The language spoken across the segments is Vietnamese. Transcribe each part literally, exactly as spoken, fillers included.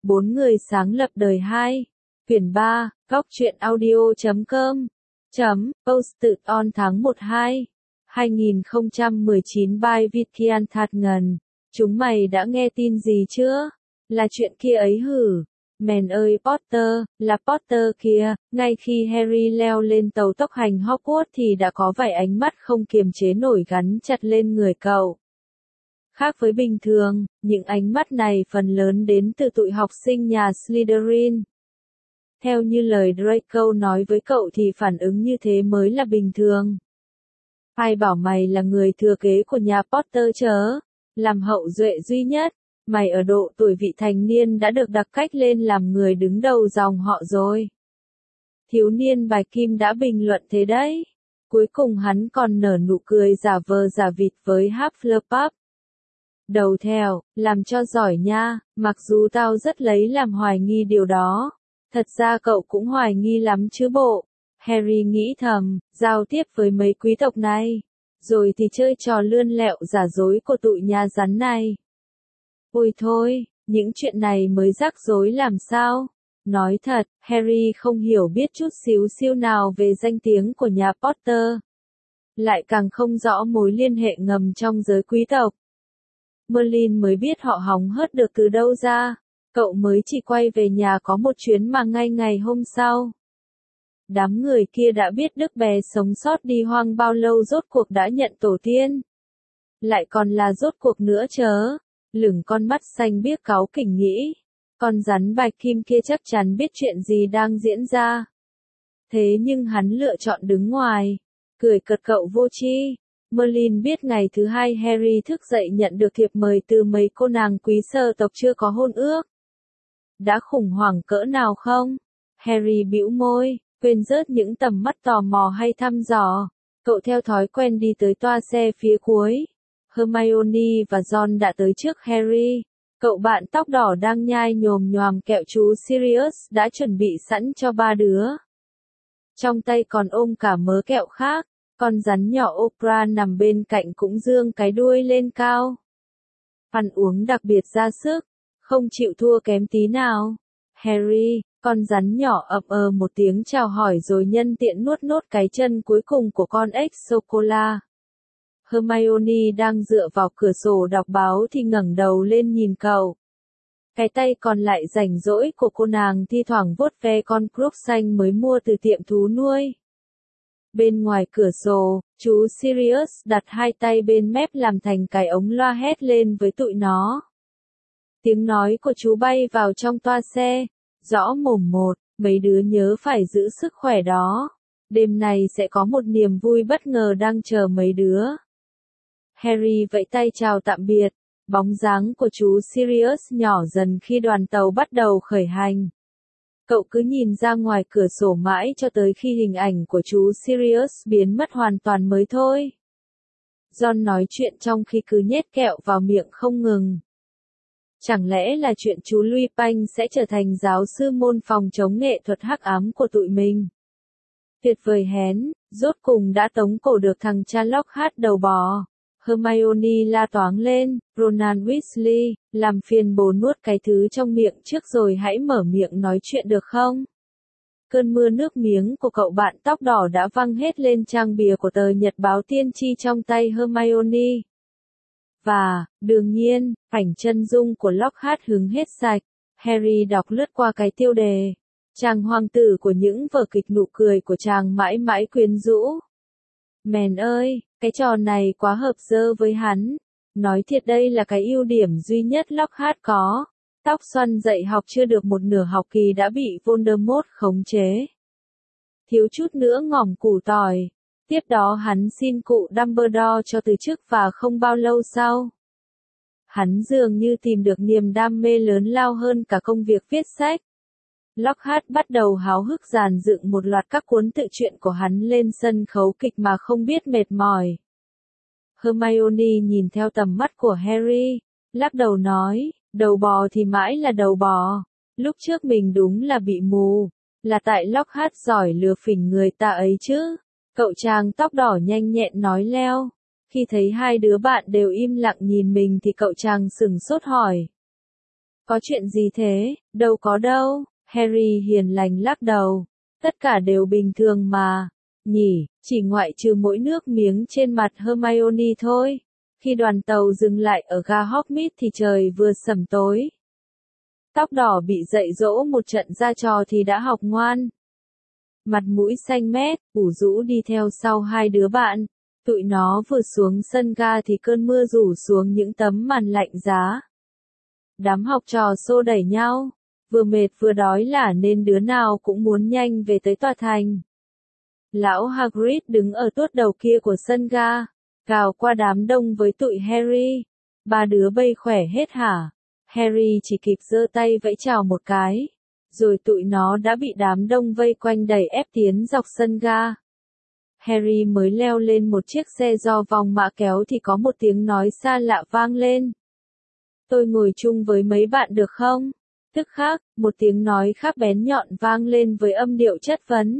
Bốn người sáng lập đời hai. Quyển ba, góc truyện audio.com. Chấm, posted on tháng một hai, hai nghìn không trăm mười chín by Vitkian Thạt Ngần. Chúng mày đã nghe tin gì chưa? Là chuyện kia ấy hử? Mèn ơi Potter, là Potter kia, ngay khi Harry leo lên tàu tốc hành Hogwarts thì đã có vài ánh mắt không kiềm chế nổi gắn chặt lên người cậu. Khác với bình thường, những ánh mắt này phần lớn đến từ tụi học sinh nhà Slytherin. Theo như lời Draco nói với cậu thì phản ứng như thế mới là bình thường. Ai bảo mày là người thừa kế của nhà Potter chớ? Làm hậu duệ duy nhất, mày ở độ tuổi vị thành niên đã được đặc cách lên làm người đứng đầu dòng họ rồi. Thiếu niên Bạch Kim đã bình luận thế đấy. Cuối cùng hắn còn nở nụ cười giả vờ giả vịt với Hufflepuff. Đầu theo, làm cho giỏi nha, mặc dù tao rất lấy làm hoài nghi điều đó. Thật ra cậu cũng hoài nghi lắm chứ bộ. Harry nghĩ thầm, giao tiếp với mấy quý tộc này. Rồi thì chơi trò lươn lẹo giả dối của tụi nhà rắn này. Ôi thôi, những chuyện này mới rắc rối làm sao? Nói thật, Harry không hiểu biết chút xíu siêu nào về danh tiếng của nhà Potter. Lại càng không rõ mối liên hệ ngầm trong giới quý tộc. Merlin mới biết họ hóng hớt được từ đâu ra. Cậu mới chỉ quay về nhà có một chuyến mà ngay ngày hôm sau. Đám người kia đã biết Đức bé sống sót đi hoang bao lâu rốt cuộc đã nhận tổ tiên. Lại còn là rốt cuộc nữa chớ. Lửng con mắt xanh biếc cáu kỉnh nghĩ. Con rắn Bạch Kim kia chắc chắn biết chuyện gì đang diễn ra. Thế nhưng hắn lựa chọn đứng ngoài. Cười cợt cậu vô tri. Merlin biết ngày thứ hai Harry thức dậy nhận được thiệp mời từ mấy cô nàng quý sơ tộc chưa có hôn ước. Đã khủng hoảng cỡ nào không? Harry bĩu môi, quên rớt những tầm mắt tò mò hay thăm dò. Cậu theo thói quen đi tới toa xe phía cuối. Hermione và Ron đã tới trước Harry. Cậu bạn tóc đỏ đang nhai nhồm nhoàm kẹo chú Sirius đã chuẩn bị sẵn cho ba đứa. Trong tay còn ôm cả mớ kẹo khác. Con rắn nhỏ Oprah nằm bên cạnh cũng dương cái đuôi lên cao. Ăn uống đặc biệt ra sức, không chịu thua kém tí nào. Harry, con rắn nhỏ ậm ờ một tiếng chào hỏi rồi nhân tiện nuốt nốt cái chân cuối cùng của con ếch sô-cô-la. Hermione đang dựa vào cửa sổ đọc báo thì ngẩng đầu lên nhìn cậu. Cái tay còn lại rảnh rỗi của cô nàng thi thoảng vuốt ve con croc xanh mới mua từ tiệm thú nuôi. Bên ngoài cửa sổ, chú Sirius đặt hai tay bên mép làm thành cái ống loa hét lên với tụi nó. Tiếng nói của chú bay vào trong toa xe, rõ mồm một, mấy đứa nhớ phải giữ sức khỏe đó. Đêm này sẽ có một niềm vui bất ngờ đang chờ mấy đứa. Harry vẫy tay chào tạm biệt, bóng dáng của chú Sirius nhỏ dần khi đoàn tàu bắt đầu khởi hành. Cậu cứ nhìn ra ngoài cửa sổ mãi cho tới khi hình ảnh của chú Sirius biến mất hoàn toàn mới thôi. Ron nói chuyện trong khi cứ nhét kẹo vào miệng không ngừng. Chẳng lẽ là chuyện chú Lupin sẽ trở thành giáo sư môn phòng chống nghệ thuật hắc ám của tụi mình? Tuyệt vời hén, rốt cùng đã tống cổ được thằng cha Lockhart đầu bò. Hermione la toáng lên, Ronald Weasley, làm phiền bố nuốt cái thứ trong miệng trước rồi hãy mở miệng nói chuyện được không? Cơn mưa nước miếng của cậu bạn tóc đỏ đã văng hết lên trang bìa của tờ nhật báo tiên tri trong tay Hermione. Và, đương nhiên, ảnh chân dung của Lockhart hứng hết sạch. Harry đọc lướt qua cái tiêu đề. Chàng hoàng tử của những vở kịch nụ cười của chàng mãi mãi quyến rũ. Mèn ơi, cái trò này quá hợp dơ với hắn. Nói thiệt đây là cái ưu điểm duy nhất Lockhart có. Tóc xoăn dạy học chưa được một nửa học kỳ đã bị Voldemort khống chế. Thiếu chút nữa ngỏm củ tỏi. Tiếp đó hắn xin cụ Dumbledore cho từ chức và không bao lâu sau. Hắn dường như tìm được niềm đam mê lớn lao hơn cả công việc viết sách. Lockhart bắt đầu háo hức dàn dựng một loạt các cuốn tự truyện của hắn lên sân khấu kịch mà không biết mệt mỏi. Hermione nhìn theo tầm mắt của Harry, lắc đầu nói, đầu bò thì mãi là đầu bò. Lúc trước mình đúng là bị mù, là tại Lockhart giỏi lừa phỉnh người ta ấy chứ. Cậu chàng tóc đỏ nhanh nhẹn nói leo. Khi thấy hai đứa bạn đều im lặng nhìn mình thì cậu chàng sửng sốt hỏi. Có chuyện gì thế? Đâu có đâu. Harry hiền lành lắc đầu. Tất cả đều bình thường mà. Nhỉ, chỉ ngoại trừ mỗi nước miếng trên mặt Hermione thôi. Khi đoàn tàu dừng lại ở ga Hogsmeade thì trời vừa sẩm tối. Tóc đỏ bị dạy dỗ một trận ra trò thì đã học ngoan. Mặt mũi xanh mét, ủ rũ đi theo sau hai đứa bạn. Tụi nó vừa xuống sân ga thì cơn mưa rủ xuống những tấm màn lạnh giá. Đám học trò xô đẩy nhau, vừa mệt vừa đói lả nên đứa nào cũng muốn nhanh về tới tòa thành. Lão Hagrid đứng ở tuốt đầu kia của sân ga, gào qua đám đông với tụi Harry. Ba đứa bây khỏe hết hả? Harry chỉ kịp giơ tay vẫy chào một cái, rồi tụi nó đã bị đám đông vây quanh đẩy ép tiến dọc sân ga. Harry mới leo lên một chiếc xe do vòng mã kéo thì có một tiếng nói xa lạ vang lên. Tôi ngồi chung với mấy bạn được không? Tức khắc, một tiếng nói khác bén nhọn vang lên với âm điệu chất vấn.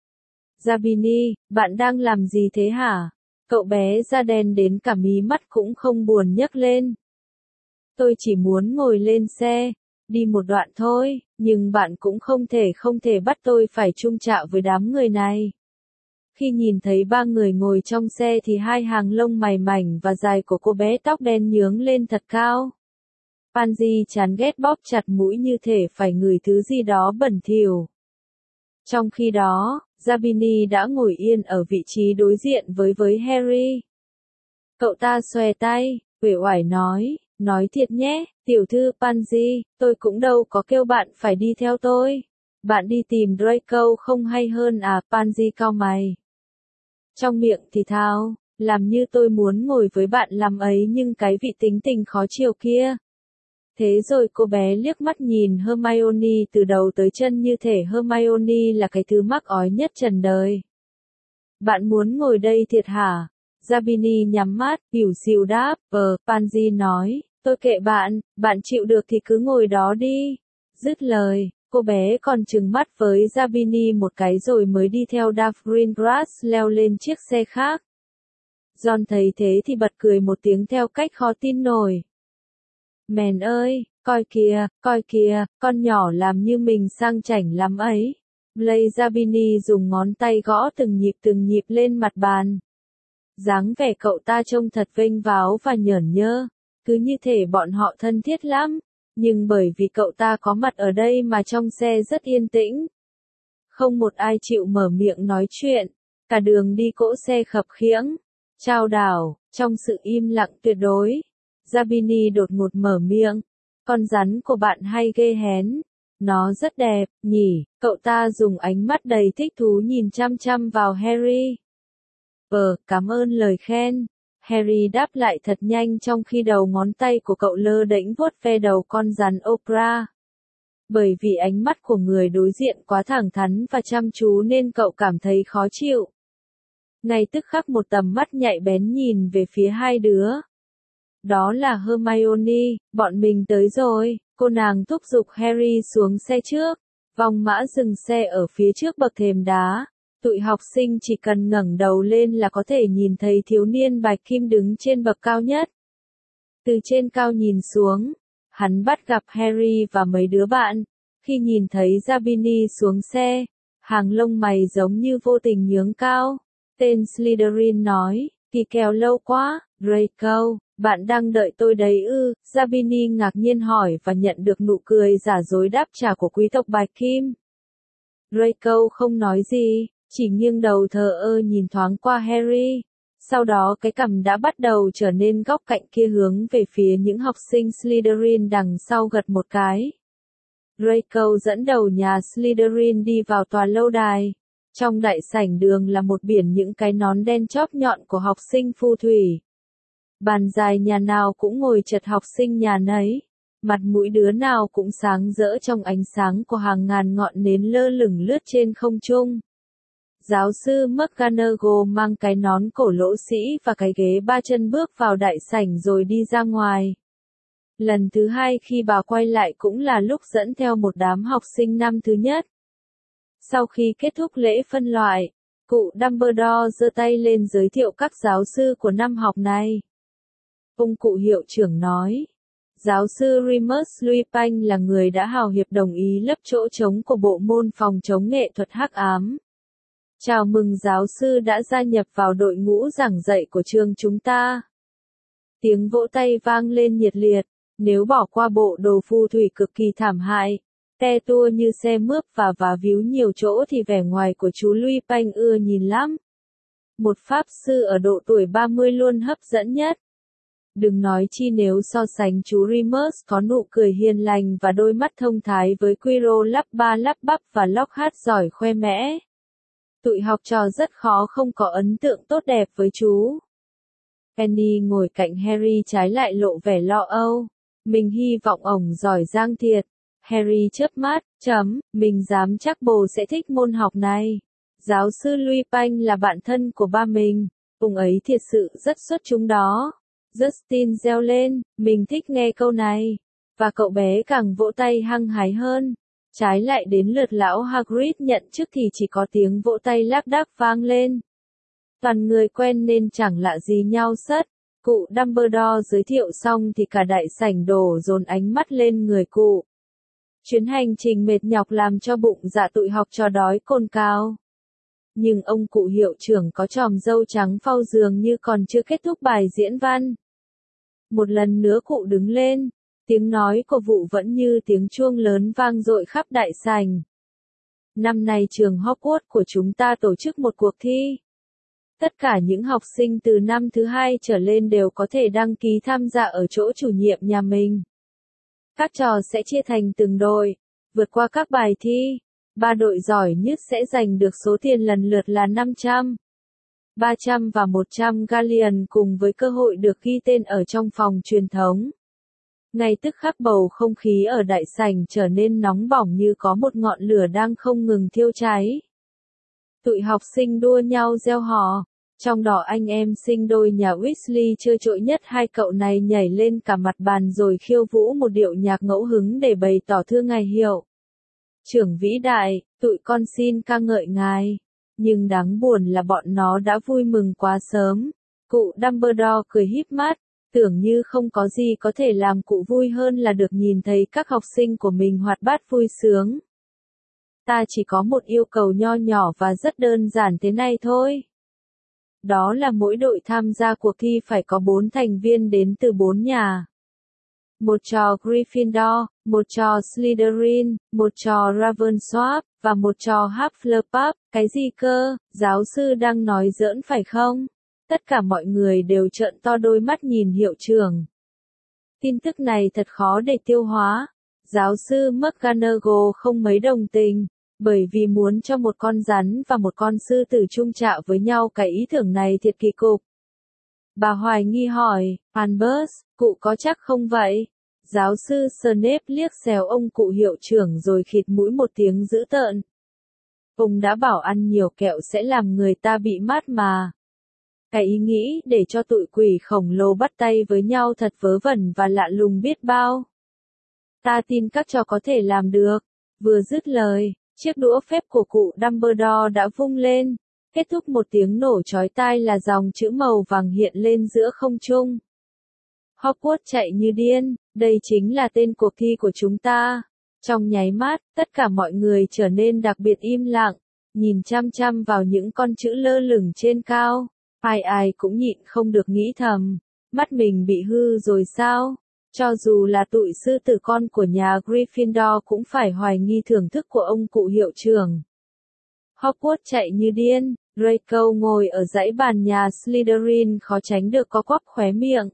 Zabini, bạn đang làm gì thế hả? Cậu bé da đen đến cả mí mắt cũng không buồn nhấc lên. Tôi chỉ muốn ngồi lên xe, đi một đoạn thôi, nhưng bạn cũng không thể không thể bắt tôi phải chung chạ với đám người này. Khi nhìn thấy ba người ngồi trong xe thì hai hàng lông mày mảnh và dài của cô bé tóc đen nhướng lên thật cao. Pansy chán ghét bóp chặt mũi như thể phải ngửi thứ gì đó bẩn thỉu. Trong khi đó, Zabini đã ngồi yên ở vị trí đối diện với với Harry. Cậu ta xòe tay, uể oải nói, nói thiệt nhé, tiểu thư Pansy, tôi cũng đâu có kêu bạn phải đi theo tôi. Bạn đi tìm Draco không hay hơn à? Pansy cau mày. Trong miệng thì thào, làm như tôi muốn ngồi với bạn làm ấy nhưng cái vị tính tình khó chịu kia. Thế rồi cô bé liếc mắt nhìn Hermione từ đầu tới chân như thể Hermione là cái thứ mắc ói nhất trần đời. Bạn muốn ngồi đây thiệt hả? Zabini nhắm mắt, ỉu xìu đáp, ờ, Pansy nói, tôi kệ bạn, bạn chịu được thì cứ ngồi đó đi. Dứt lời, cô bé còn trừng mắt với Zabini một cái rồi mới đi theo Duff Greengrass leo lên chiếc xe khác. John thấy thế thì bật cười một tiếng theo cách khó tin nổi. Mèn ơi, coi kìa, coi kìa, con nhỏ làm như mình sang chảnh lắm ấy. Blaise Zabini dùng ngón tay gõ từng nhịp từng nhịp lên mặt bàn. Dáng vẻ cậu ta trông thật vênh váo và nhởn nhơ, cứ như thể bọn họ thân thiết lắm, nhưng bởi vì cậu ta có mặt ở đây mà trong xe rất yên tĩnh. Không một ai chịu mở miệng nói chuyện, cả đường đi cỗ xe khập khiễng, chao đảo, trong sự im lặng tuyệt đối. Zabini đột ngột mở miệng, con rắn của bạn hay ghê hén, nó rất đẹp, nhỉ, cậu ta dùng ánh mắt đầy thích thú nhìn chăm chăm vào Harry. Ờ, cảm ơn lời khen. Harry đáp lại thật nhanh trong khi đầu ngón tay của cậu lơ đễnh vuốt ve đầu con rắn Opera. Bởi vì ánh mắt của người đối diện quá thẳng thắn và chăm chú nên cậu cảm thấy khó chịu. Ngay tức khắc một tầm mắt nhạy bén nhìn về phía hai đứa. Đó là Hermione, bọn mình tới rồi, cô nàng thúc giục Harry xuống xe trước. Vòng mã dừng xe ở phía trước bậc thềm đá. Tụi học sinh chỉ cần ngẩng đầu lên là có thể nhìn thấy thiếu niên bạch kim đứng trên bậc cao nhất. Từ trên cao nhìn xuống, hắn bắt gặp Harry và mấy đứa bạn. Khi nhìn thấy Zabini xuống xe, hàng lông mày giống như vô tình nhướng cao. Tên Slytherin nói, kỳ kèo lâu quá, Draco, bạn đang đợi tôi đấy ư? Zabini ngạc nhiên hỏi và nhận được nụ cười giả dối đáp trả của quý tộc bạch kim. Draco không nói gì, chỉ nghiêng đầu thờ ơ nhìn thoáng qua Harry. Sau đó cái cằm đã bắt đầu trở nên góc cạnh kia hướng về phía những học sinh Slytherin đằng sau gật một cái. Draco dẫn đầu nhà Slytherin đi vào tòa lâu đài. Trong đại sảnh đường là một biển những cái nón đen chóp nhọn của học sinh phù thủy. Bàn dài nhà nào cũng ngồi chật học sinh nhà nấy. Mặt mũi đứa nào cũng sáng rỡ trong ánh sáng của hàng ngàn ngọn nến lơ lửng lướt trên không trung. Giáo sư McGonagall mang cái nón cổ lỗ sĩ và cái ghế ba chân bước vào đại sảnh rồi đi ra ngoài. Lần thứ hai khi bà quay lại cũng là lúc dẫn theo một đám học sinh năm thứ nhất. Sau khi kết thúc lễ phân loại, cụ Dumbledore giơ tay lên giới thiệu các giáo sư của năm học này. Ông cụ hiệu trưởng nói, Giáo sư Remus Lupin là người đã hào hiệp đồng ý lấp chỗ trống của bộ môn phòng chống nghệ thuật hắc ám. Chào mừng giáo sư đã gia nhập vào đội ngũ giảng dạy của trường chúng ta. Tiếng vỗ tay vang lên nhiệt liệt, nếu bỏ qua bộ đồ phù thủy cực kỳ thảm hại, te tua như xe mướp và vá víu nhiều chỗ thì vẻ ngoài của chú Lupin ưa nhìn lắm. Một pháp sư ở độ tuổi ba mươi luôn hấp dẫn nhất. Đừng nói chi nếu so sánh chú Remus có nụ cười hiền lành và đôi mắt thông thái với Quirrell lắp ba lắp bắp và Lockhart giỏi khoe mẽ. Tụi học trò rất khó không có ấn tượng tốt đẹp với chú. Penny ngồi cạnh Harry trái lại lộ vẻ lo âu. Mình hy vọng ổng giỏi giang thiệt. Harry chớp mắt, chấm, mình dám chắc bồ sẽ thích môn học này. Giáo sư Lupin là bạn thân của ba mình, ông ấy thiệt sự rất xuất chúng đó. Justin reo lên, mình thích nghe câu này. Và cậu bé càng vỗ tay hăng hái hơn. Trái lại đến lượt lão Hagrid nhận chức thì chỉ có tiếng vỗ tay lác đác vang lên. Toàn người quen nên chẳng lạ gì nhau sất. Cụ Dumbledore giới thiệu xong thì cả đại sảnh đổ dồn ánh mắt lên người cụ. Chuyến hành trình mệt nhọc làm cho bụng dạ tụi học trò đói cồn cào. Nhưng ông cụ hiệu trưởng có chòm râu trắng phau dường như còn chưa kết thúc bài diễn văn. Một lần nữa cụ đứng lên, tiếng nói của vụ vẫn như tiếng chuông lớn vang dội khắp đại sảnh. Năm nay trường Hogwarts của chúng ta tổ chức một cuộc thi. Tất cả những học sinh từ năm thứ hai trở lên đều có thể đăng ký tham gia ở chỗ chủ nhiệm nhà mình. Các trò sẽ chia thành từng đội, vượt qua các bài thi. Ba đội giỏi nhất sẽ giành được số tiền lần lượt là năm trăm, ba trăm và một trăm galleon cùng với cơ hội được ghi tên ở trong phòng truyền thống. Ngay tức khắc bầu không khí ở đại sảnh trở nên nóng bỏng như có một ngọn lửa đang không ngừng thiêu cháy. Tụi học sinh đua nhau reo hò, trong đó anh em sinh đôi nhà Weasley chơi trội nhất hai cậu này nhảy lên cả mặt bàn rồi khiêu vũ một điệu nhạc ngẫu hứng để bày tỏ thương ngài hiệu. Trưởng vĩ đại, tụi con xin ca ngợi ngài. Nhưng đáng buồn là bọn nó đã vui mừng quá sớm. Cụ Dumbledore cười híp mắt, tưởng như không có gì có thể làm cụ vui hơn là được nhìn thấy các học sinh của mình hoạt bát vui sướng. Ta chỉ có một yêu cầu nho nhỏ và rất đơn giản thế này thôi. Đó là mỗi đội tham gia cuộc thi phải có bốn thành viên đến từ bốn nhà. Một trò Gryffindor, một trò Slytherin, một trò Ravenclaw, và một trò Hufflepuff. Cái gì cơ, giáo sư đang nói giỡn phải không? Tất cả mọi người đều trợn to đôi mắt nhìn hiệu trưởng. Tin tức này thật khó để tiêu hóa. Giáo sư McGonagall không mấy đồng tình, bởi vì muốn cho một con rắn và một con sư tử chung chạo với nhau cái ý tưởng này thiệt kỳ cục. Bà hoài nghi hỏi, Albus, cụ có chắc không vậy? Giáo sư Snape liếc xéo ông cụ hiệu trưởng rồi khịt mũi một tiếng dữ tợn. Ông đã bảo ăn nhiều kẹo sẽ làm người ta bị mát mà. Cái ý nghĩ để cho tụi quỷ khổng lồ bắt tay với nhau thật vớ vẩn và lạ lùng biết bao. Ta tin các trò có thể làm được. Vừa dứt lời, chiếc đũa phép của cụ Dumbledore đã vung lên. Kết thúc một tiếng nổ chói tai là dòng chữ màu vàng hiện lên giữa không trung. Hogwarts chạy như điên, đây chính là tên cuộc thi của chúng ta. Trong nháy mắt, tất cả mọi người trở nên đặc biệt im lặng, nhìn chăm chăm vào những con chữ lơ lửng trên cao. Ai ai cũng nhịn không được nghĩ thầm, mắt mình bị hư rồi sao? Cho dù là tụi sư tử con của nhà Gryffindor cũng phải hoài nghi thưởng thức của ông cụ hiệu trưởng. Hogwarts chạy như điên, Draco ngồi ở dãy bàn nhà Slytherin khó tránh được có quắp khóe miệng.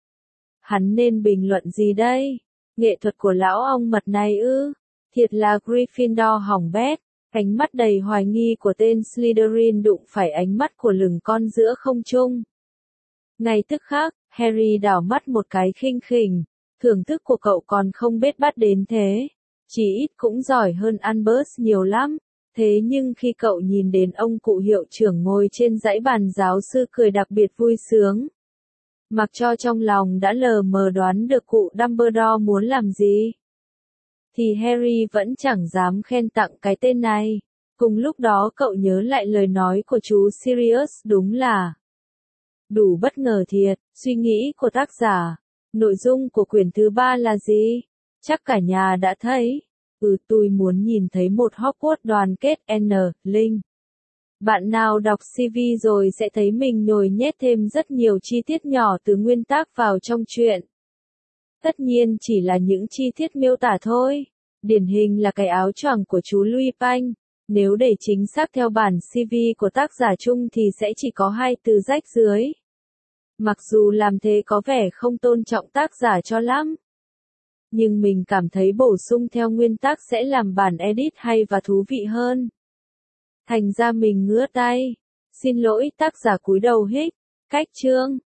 Hắn nên bình luận gì đây? Nghệ thuật của lão ong mật này ư? Thiệt là Gryffindor hỏng bét. Ánh mắt đầy hoài nghi của tên Slytherin đụng phải ánh mắt của lửng con giữa không trung. Ngay tức khắc, Harry đảo mắt một cái khinh khỉnh. Thưởng thức của cậu còn không bết bát đến thế. Chỉ ít cũng giỏi hơn Albus nhiều lắm. Thế nhưng khi cậu nhìn đến ông cụ hiệu trưởng ngồi trên dãy bàn giáo sư cười đặc biệt vui sướng. Mặc cho trong lòng đã lờ mờ đoán được cụ Dumbledore muốn làm gì. Thì Harry vẫn chẳng dám khen tặng cái tên này. Cùng lúc đó cậu nhớ lại lời nói của chú Sirius đúng là đủ bất ngờ thiệt, suy nghĩ của tác giả. Nội dung của quyển thứ ba là gì? Chắc cả nhà đã thấy. Ừ, tôi muốn nhìn thấy một Hogwarts đoàn kết N. Linh. Bạn nào đọc xê vê rồi sẽ thấy mình nhồi nhét thêm rất nhiều chi tiết nhỏ từ nguyên tác vào trong truyện. Tất nhiên chỉ là những chi tiết miêu tả thôi. Điển hình là cái áo choàng của chú Louis Panh. Nếu để chính xác theo bản xê vê của tác giả chung thì sẽ chỉ có hai từ rách dưới. Mặc dù làm thế có vẻ không tôn trọng tác giả cho lắm. Nhưng mình cảm thấy bổ sung theo nguyên tác sẽ làm bản edit hay và thú vị hơn. Thành ra mình ngứa tay. Xin lỗi tác giả cúi đầu hích. Cách chương.